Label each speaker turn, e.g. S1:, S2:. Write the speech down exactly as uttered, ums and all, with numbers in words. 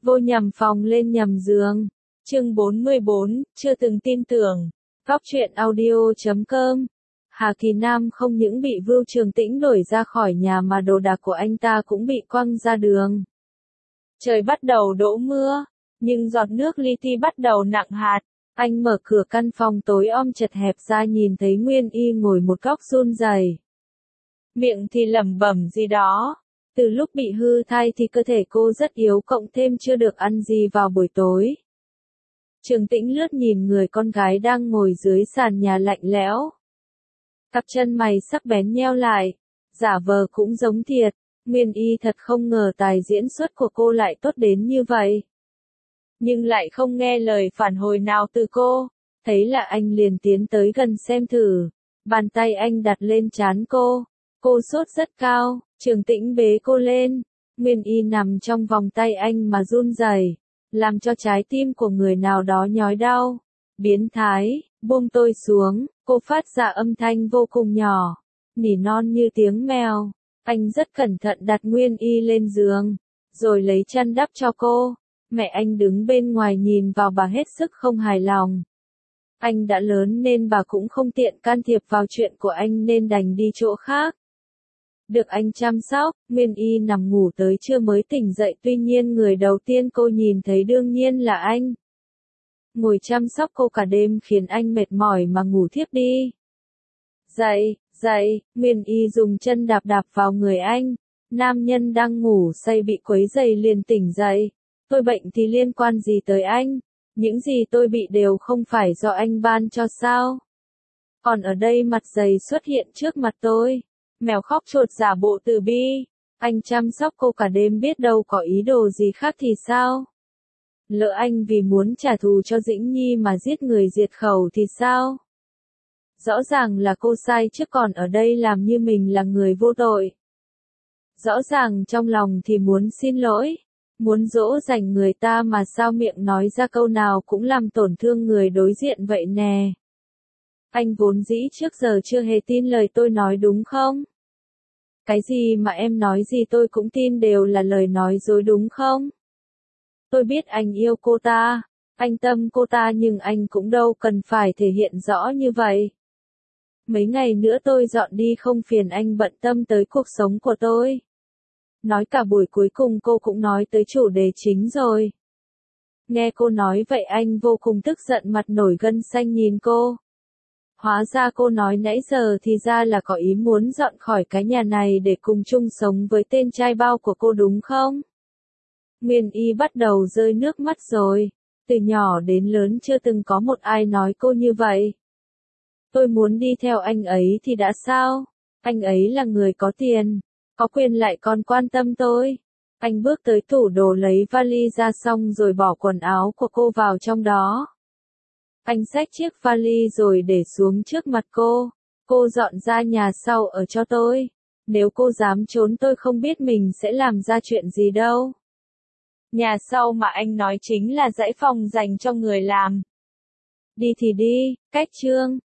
S1: Vô nhầm phòng lên nhầm giường. Chương bốn mươi bốn, chưa từng tin tưởng. Góc truyện audio chấm com. Hà Kỳ Nam không những bị Vưu Trường Tĩnh đuổi ra khỏi nhà mà đồ đạc của anh ta cũng bị quăng ra đường. Trời bắt đầu đổ mưa, nhưng giọt nước li ti bắt đầu nặng hạt. Anh mở cửa căn phòng tối om chật hẹp ra nhìn thấy Nguyên Y ngồi một góc run rẩy. Miệng thì lẩm bẩm gì đó. Từ lúc bị hư thai thì cơ thể cô rất yếu cộng thêm chưa được ăn gì vào buổi tối. Trường Tĩnh lướt nhìn người con gái đang ngồi dưới sàn nhà lạnh lẽo. Cặp chân mày sắc bén nheo lại, giả vờ cũng giống thiệt. Nguyên Y thật không ngờ tài diễn xuất của cô lại tốt đến như vậy. Nhưng lại không nghe lời phản hồi nào từ cô. Thấy là anh liền tiến tới gần xem thử. Bàn tay anh đặt lên trán cô. Cô sốt rất cao, Trường Tĩnh bế cô lên. Nguyên Y nằm trong vòng tay anh mà run rẩy, làm cho trái tim của người nào đó nhói đau. Biến thái, buông tôi xuống, cô phát ra âm thanh vô cùng nhỏ, nỉ non như tiếng mèo. Anh rất cẩn thận đặt Nguyên Y lên giường, rồi lấy chăn đắp cho cô. Mẹ anh đứng bên ngoài nhìn vào bà hết sức không hài lòng. Anh đã lớn nên bà cũng không tiện can thiệp vào chuyện của anh nên đành đi chỗ khác. Được anh chăm sóc, Nguyên Y nằm ngủ tới trưa mới tỉnh dậy, tuy nhiên người đầu tiên cô nhìn thấy đương nhiên là anh. Ngồi chăm sóc cô cả đêm khiến anh mệt mỏi mà ngủ thiếp đi. Dậy, dậy, Nguyên Y dùng chân đạp đạp vào người anh. Nam nhân đang ngủ say bị quấy rầy liền tỉnh dậy. Tôi bệnh thì liên quan gì tới anh? Những gì tôi bị đều không phải do anh ban cho sao? Còn ở đây mặt dày xuất hiện trước mặt tôi. Mèo khóc chột giả bộ từ bi. Anh chăm sóc cô cả đêm biết đâu có ý đồ gì khác thì sao? Lỡ anh vì muốn trả thù cho Dĩnh Nhi mà giết người diệt khẩu thì sao? Rõ ràng là cô sai chứ còn ở đây làm như mình là người vô tội. Rõ ràng trong lòng thì muốn xin lỗi, muốn dỗ dành người ta mà sao miệng nói ra câu nào cũng làm tổn thương người đối diện vậy nè. Anh vốn dĩ trước giờ chưa hề tin lời tôi nói đúng không? Cái gì mà em nói gì tôi cũng tin đều là lời nói dối đúng không? Tôi biết anh yêu cô ta, anh tâm cô ta nhưng anh cũng đâu cần phải thể hiện rõ như vậy. Mấy ngày nữa tôi dọn đi không phiền anh bận tâm tới cuộc sống của tôi. Nói cả buổi cuối cùng cô cũng nói tới chủ đề chính rồi. Nghe cô nói vậy anh vô cùng tức giận mặt nổi gân xanh nhìn cô. Hóa ra cô nói nãy giờ thì ra là có ý muốn dọn khỏi cái nhà này để cùng chung sống với tên trai bao của cô đúng không? Nguyên Y bắt đầu rơi nước mắt rồi. Từ nhỏ đến lớn chưa từng có một ai nói cô như vậy. Tôi muốn đi theo anh ấy thì đã sao? Anh ấy là người có tiền, có quyền lại còn quan tâm tôi. Anh bước tới tủ đồ lấy vali ra xong rồi bỏ quần áo của cô vào trong đó. Anh xách chiếc vali rồi để xuống trước mặt cô. Cô dọn ra nhà sau ở cho tôi. Nếu cô dám trốn tôi không biết mình sẽ làm ra chuyện gì đâu. Nhà sau mà anh nói chính là dãy phòng dành cho người làm. Đi thì đi, cách trương.